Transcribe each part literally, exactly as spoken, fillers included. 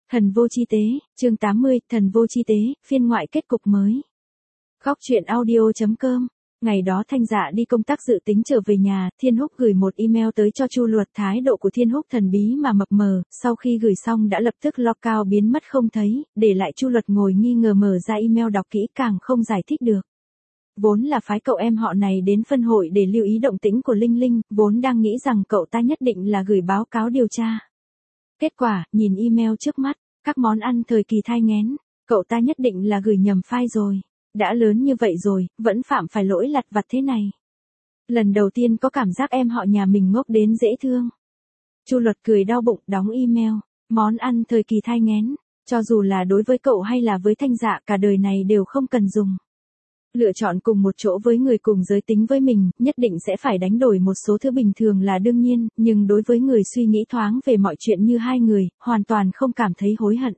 Thần vô chi tế, chương tám mươi, Thần vô chi tế, phiên ngoại kết cục mới. Góc truyện audio chấm com. Ngày đó Thanh Dạ đi công tác dự tính trở về nhà, Thiên Húc gửi một email tới cho Chu Luật. Thái độ của Thiên Húc thần bí mà mập mờ, sau khi gửi xong đã lập tức lock out biến mất không thấy, để lại Chu Luật ngồi nghi ngờ mở ra email đọc kỹ càng không giải thích được. Vốn là phái cậu em họ này đến phân hội để lưu ý động tĩnh của Linh Linh, vốn đang nghĩ rằng cậu ta nhất định là gửi báo cáo điều tra. Kết quả, nhìn email trước mắt, các món ăn thời kỳ thai nghén, cậu ta nhất định là gửi nhầm file rồi. Đã lớn như vậy rồi, vẫn phạm phải lỗi lặt vặt thế này. Lần đầu tiên có cảm giác em họ nhà mình ngốc đến dễ thương. Chu Luật cười đau bụng đóng email. Món ăn thời kỳ thai nghén, cho dù là đối với cậu hay là với Thanh Dạ cả đời này đều không cần dùng. Lựa chọn cùng một chỗ với người cùng giới tính với mình, nhất định sẽ phải đánh đổi một số thứ bình thường là đương nhiên, nhưng đối với người suy nghĩ thoáng về mọi chuyện như hai người, hoàn toàn không cảm thấy hối hận.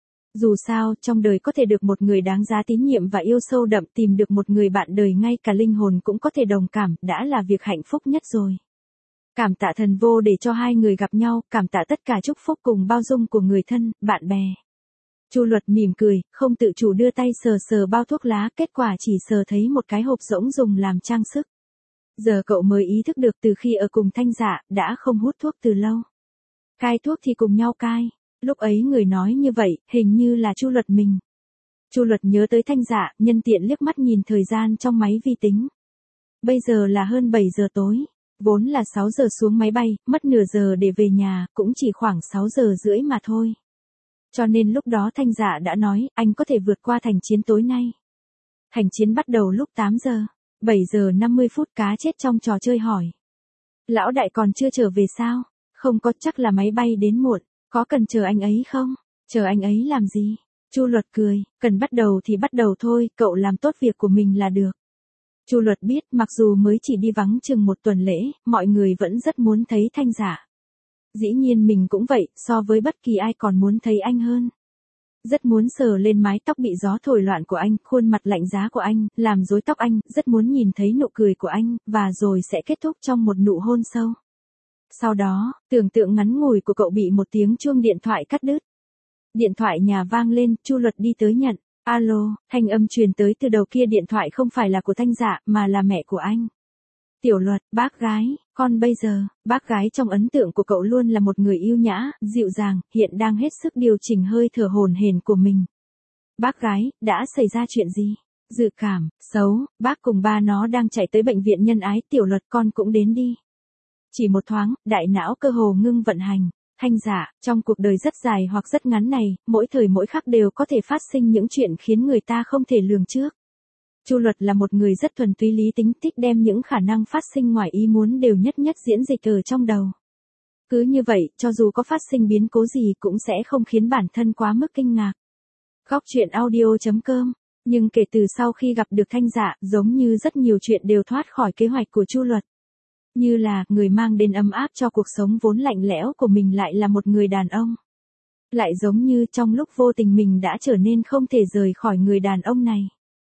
Dù sao, trong đời có thể được một người đáng giá tín nhiệm và yêu sâu đậm, tìm được một người bạn đời ngay cả linh hồn cũng có thể đồng cảm, đã là việc hạnh phúc nhất rồi. Cảm tạ thần vô để cho hai người gặp nhau, cảm tạ tất cả chúc phúc cùng bao dung của người thân, bạn bè. Chu Luật mỉm cười, không tự chủ đưa tay sờ sờ bao thuốc lá, kết quả chỉ sờ thấy một cái hộp rỗng dùng làm trang sức. Giờ cậu mới ý thức được từ khi ở cùng Thanh Dạ, đã không hút thuốc từ lâu. Cai thuốc thì cùng nhau cai. Lúc ấy người nói như vậy, hình như là Chu Luật mình. Chu Luật nhớ tới Thanh Dạ, nhân tiện liếc mắt nhìn thời gian trong máy vi tính. Bây giờ là hơn bảy giờ tối, vốn là sáu giờ xuống máy bay, mất nửa giờ để về nhà, cũng chỉ khoảng sáu giờ rưỡi mà thôi. Cho nên lúc đó Thanh Dạ đã nói, anh có thể vượt qua thành chiến tối nay. Hành chiến bắt đầu lúc tám giờ, bảy giờ năm mươi phút cá chết trong trò chơi hỏi. Lão đại còn chưa trở về sao? Không có, chắc là máy bay đến muộn. Có cần chờ anh ấy không? Chờ anh ấy làm gì? Chu Luật cười, cần bắt đầu thì bắt đầu thôi, cậu làm tốt việc của mình là được. Chu Luật biết, mặc dù mới chỉ đi vắng chừng một tuần lễ, mọi người vẫn rất muốn thấy Thanh Dạ. Dĩ nhiên mình cũng vậy, so với bất kỳ ai còn muốn thấy anh hơn. Rất muốn sờ lên mái tóc bị gió thổi loạn của anh, khuôn mặt lạnh giá của anh, làm rối tóc anh, rất muốn nhìn thấy nụ cười của anh, và rồi sẽ kết thúc trong một nụ hôn sâu. Sau đó, tưởng tượng ngắn ngủi của cậu bị một tiếng chuông điện thoại cắt đứt. Điện thoại nhà vang lên, Chu Luật đi tới nhận. Alo, thanh âm truyền tới từ đầu kia điện thoại không phải là của Thanh Dạ, mà là mẹ của anh. Tiểu Luật, bác gái, con bây giờ, bác gái trong ấn tượng của cậu luôn là một người yêu nhã, dịu dàng, hiện đang hết sức điều chỉnh hơi thở hổn hển của mình. Bác gái, đã xảy ra chuyện gì? Dự cảm, xấu, bác cùng ba nó đang chạy tới bệnh viện nhân ái, Tiểu Luật con cũng đến đi. Chỉ một thoáng, đại não cơ hồ ngưng vận hành. Thanh Dạ, trong cuộc đời rất dài hoặc rất ngắn này, mỗi thời mỗi khắc đều có thể phát sinh những chuyện khiến người ta không thể lường trước. Chu Luật là một người rất thuần túy lý tính, thích đem những khả năng phát sinh ngoài ý muốn đều nhất nhất diễn dịch ở trong đầu. Cứ như vậy, cho dù có phát sinh biến cố gì cũng sẽ không khiến bản thân quá mức kinh ngạc. Góc truyện audio chấm com. Nhưng kể từ sau khi gặp được Thanh Dạ, giống như rất nhiều chuyện đều thoát khỏi kế hoạch của Chu Luật. Như là, người mang đến ấm áp cho cuộc sống vốn lạnh lẽo của mình lại là một người đàn ông. Lại giống như trong lúc vô tình mình đã trở nên không thể rời khỏi người đàn ông này.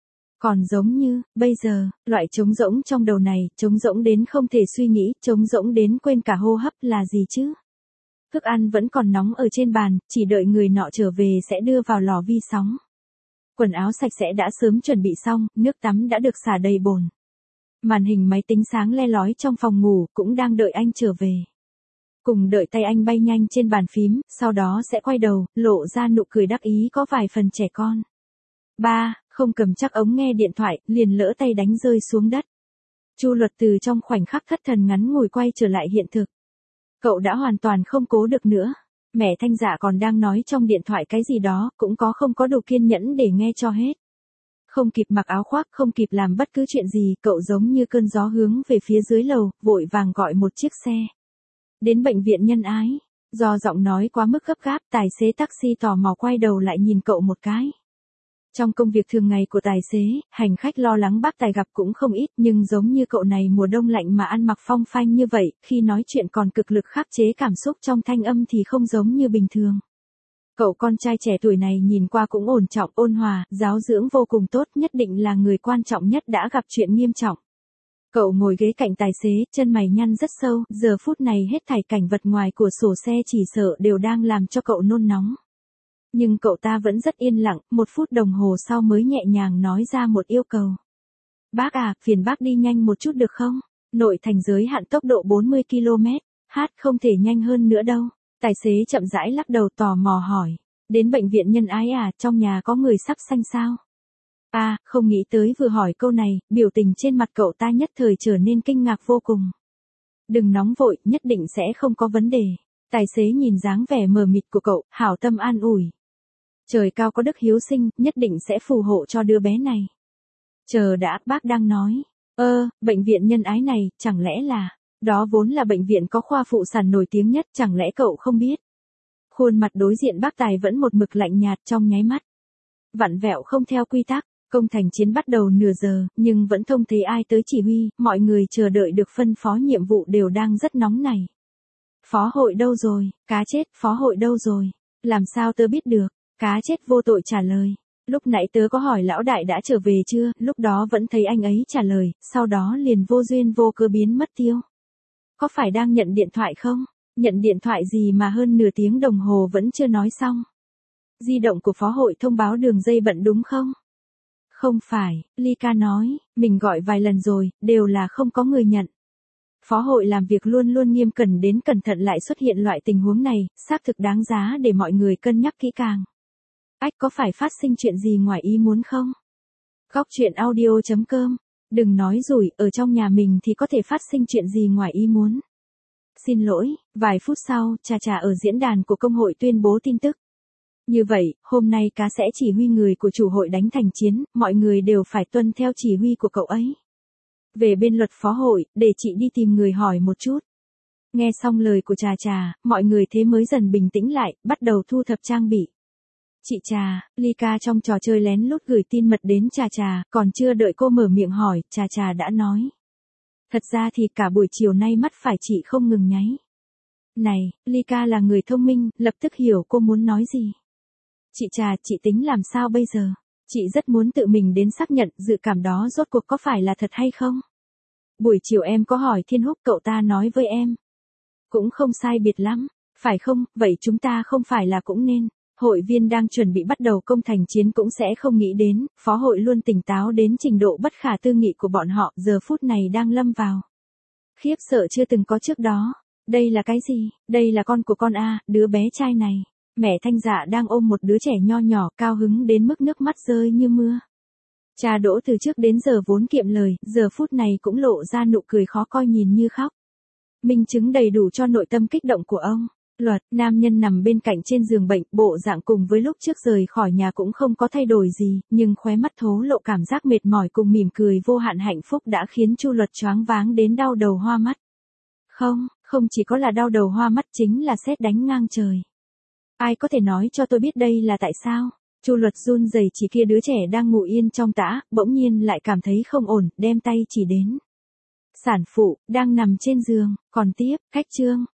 Còn giống như, bây giờ, loại trống rỗng trong đầu này, trống rỗng đến không thể suy nghĩ, trống rỗng đến quên cả hô hấp là gì chứ? Thức ăn vẫn còn nóng ở trên bàn, chỉ đợi người nọ trở về sẽ đưa vào lò vi sóng. Quần áo sạch sẽ đã sớm chuẩn bị xong, nước tắm đã được xả đầy bồn. Màn hình máy tính sáng le lói trong phòng ngủ cũng đang đợi anh trở về. Cùng đợi tay anh bay nhanh trên bàn phím, sau đó sẽ quay đầu, lộ ra nụ cười đắc ý có vài phần trẻ con. Ba, không cầm chắc ống nghe điện thoại, liền lỡ tay đánh rơi xuống đất. Chu Luật từ trong khoảnh khắc thất thần ngắn ngủi quay trở lại hiện thực. Cậu đã hoàn toàn không cố được nữa. Mẹ Thanh Dạ còn đang nói trong điện thoại cái gì đó, cũng có không có đủ kiên nhẫn để nghe cho hết. Không kịp mặc áo khoác, không kịp làm bất cứ chuyện gì, cậu giống như cơn gió hướng về phía dưới lầu, vội vàng gọi một chiếc xe. Đến bệnh viện nhân ái, do giọng nói quá mức gấp gáp, tài xế taxi tò mò quay đầu lại nhìn cậu một cái. Trong công việc thường ngày của tài xế, hành khách lo lắng bác tài gặp cũng không ít, nhưng giống như cậu này mùa đông lạnh mà ăn mặc phong phanh như vậy, khi nói chuyện còn cực lực khắc chế cảm xúc trong thanh âm thì không giống như bình thường. Cậu con trai trẻ tuổi này nhìn qua cũng ổn trọng, ôn hòa, giáo dưỡng vô cùng tốt, nhất định là người quan trọng nhất đã gặp chuyện nghiêm trọng. Cậu ngồi ghế cạnh tài xế, chân mày nhăn rất sâu, giờ phút này hết thảy cảnh vật ngoài của sổ xe chỉ sợ đều đang làm cho cậu nôn nóng. Nhưng cậu ta vẫn rất yên lặng, một phút đồng hồ sau mới nhẹ nhàng nói ra một yêu cầu. Bác à, phiền bác đi nhanh một chút được không? Nội thành giới hạn tốc độ bốn mươi ki lô mét, hát không thể nhanh hơn nữa đâu. Tài xế chậm rãi lắc đầu tò mò hỏi. Đến bệnh viện nhân ái à, trong nhà có người sắp sanh sao? À, không nghĩ tới vừa hỏi câu này, biểu tình trên mặt cậu ta nhất thời trở nên kinh ngạc vô cùng. Đừng nóng vội, nhất định sẽ không có vấn đề. Tài xế nhìn dáng vẻ mờ mịt của cậu, hảo tâm an ủi. Trời cao có đức hiếu sinh, nhất định sẽ phù hộ cho đứa bé này. Chờ đã, bác đang nói. Ơ, bệnh viện nhân ái này, chẳng lẽ là... Đó vốn là bệnh viện có khoa phụ sản nổi tiếng nhất, chẳng lẽ cậu không biết? Khuôn mặt đối diện bác Tài vẫn một mực lạnh nhạt trong nháy mắt. Vặn vẹo không theo quy tắc, công thành chiến bắt đầu nửa giờ, nhưng vẫn không thấy ai tới chỉ huy, mọi người chờ đợi được phân phó nhiệm vụ đều đang rất nóng nảy. Phó hội đâu rồi, cá chết, phó hội đâu rồi, làm sao tớ biết được, cá chết vô tội trả lời. Lúc nãy tớ có hỏi lão đại đã trở về chưa, lúc đó vẫn thấy anh ấy trả lời, sau đó liền vô duyên vô cớ biến mất tiêu. Có phải đang nhận điện thoại không? Nhận điện thoại gì mà hơn nửa tiếng đồng hồ vẫn chưa nói xong? Di động của phó hội thông báo đường dây bận đúng không? Không phải, Ly Ca nói, mình gọi vài lần rồi, đều là không có người nhận. Phó hội làm việc luôn luôn nghiêm cẩn đến cẩn thận lại xuất hiện loại tình huống này, xác thực đáng giá để mọi người cân nhắc kỹ càng. Ách có phải phát sinh chuyện gì ngoài ý muốn không? Góc truyện audio chấm com. Đừng nói rủi, ở trong nhà mình thì có thể phát sinh chuyện gì ngoài ý muốn. Xin lỗi, vài phút sau, Trà Trà ở diễn đàn của công hội tuyên bố tin tức. Như vậy, hôm nay cá sẽ chỉ huy người của chủ hội đánh thành chiến, mọi người đều phải tuân theo chỉ huy của cậu ấy. Về bên luật phó hội, để chị đi tìm người hỏi một chút. Nghe xong lời của Trà Trà, mọi người thế mới dần bình tĩnh lại, bắt đầu thu thập trang bị. Chị Trà, Ly Ca trong trò chơi lén lút gửi tin mật đến Trà Trà, còn chưa đợi cô mở miệng hỏi, Trà Trà đã nói. Thật ra thì cả buổi chiều nay mắt phải chị không ngừng nháy. Này, Ly Ca là người thông minh, lập tức hiểu cô muốn nói gì. Chị Trà, chị tính làm sao bây giờ? Chị rất muốn tự mình đến xác nhận dự cảm đó rốt cuộc có phải là thật hay không? Buổi chiều em có hỏi Thiên Húc, cậu ta nói với em. Cũng không sai biệt lắm, phải không? Vậy chúng ta không phải là cũng nên. Hội viên đang chuẩn bị bắt đầu công thành chiến cũng sẽ không nghĩ đến, phó hội luôn tỉnh táo đến trình độ bất khả tư nghị của bọn họ, giờ phút này đang lâm vào. Khiếp sợ chưa từng có trước đó. Đây là cái gì? Đây là con của con A, đứa bé trai này. Mẹ Thanh Dạ đang ôm một đứa trẻ nho nhỏ, cao hứng đến mức nước mắt rơi như mưa. Cha Đỗ từ trước đến giờ vốn kiệm lời, giờ phút này cũng lộ ra nụ cười khó coi nhìn như khóc. Minh chứng đầy đủ cho nội tâm kích động của ông. Luật, nam nhân nằm bên cạnh trên giường bệnh, bộ dạng cùng với lúc trước rời khỏi nhà cũng không có thay đổi gì, nhưng khóe mắt thố lộ cảm giác mệt mỏi cùng mỉm cười vô hạn hạnh phúc đã khiến Chu Luật choáng váng đến đau đầu hoa mắt. Không, không chỉ có là đau đầu hoa mắt, chính là sét đánh ngang trời. Ai có thể nói cho tôi biết đây là tại sao? Chu Luật run rẩy chỉ kia đứa trẻ đang ngủ yên trong tã, bỗng nhiên lại cảm thấy không ổn, đem tay chỉ đến. Sản phụ, đang nằm trên giường, còn tiếp, cách chương.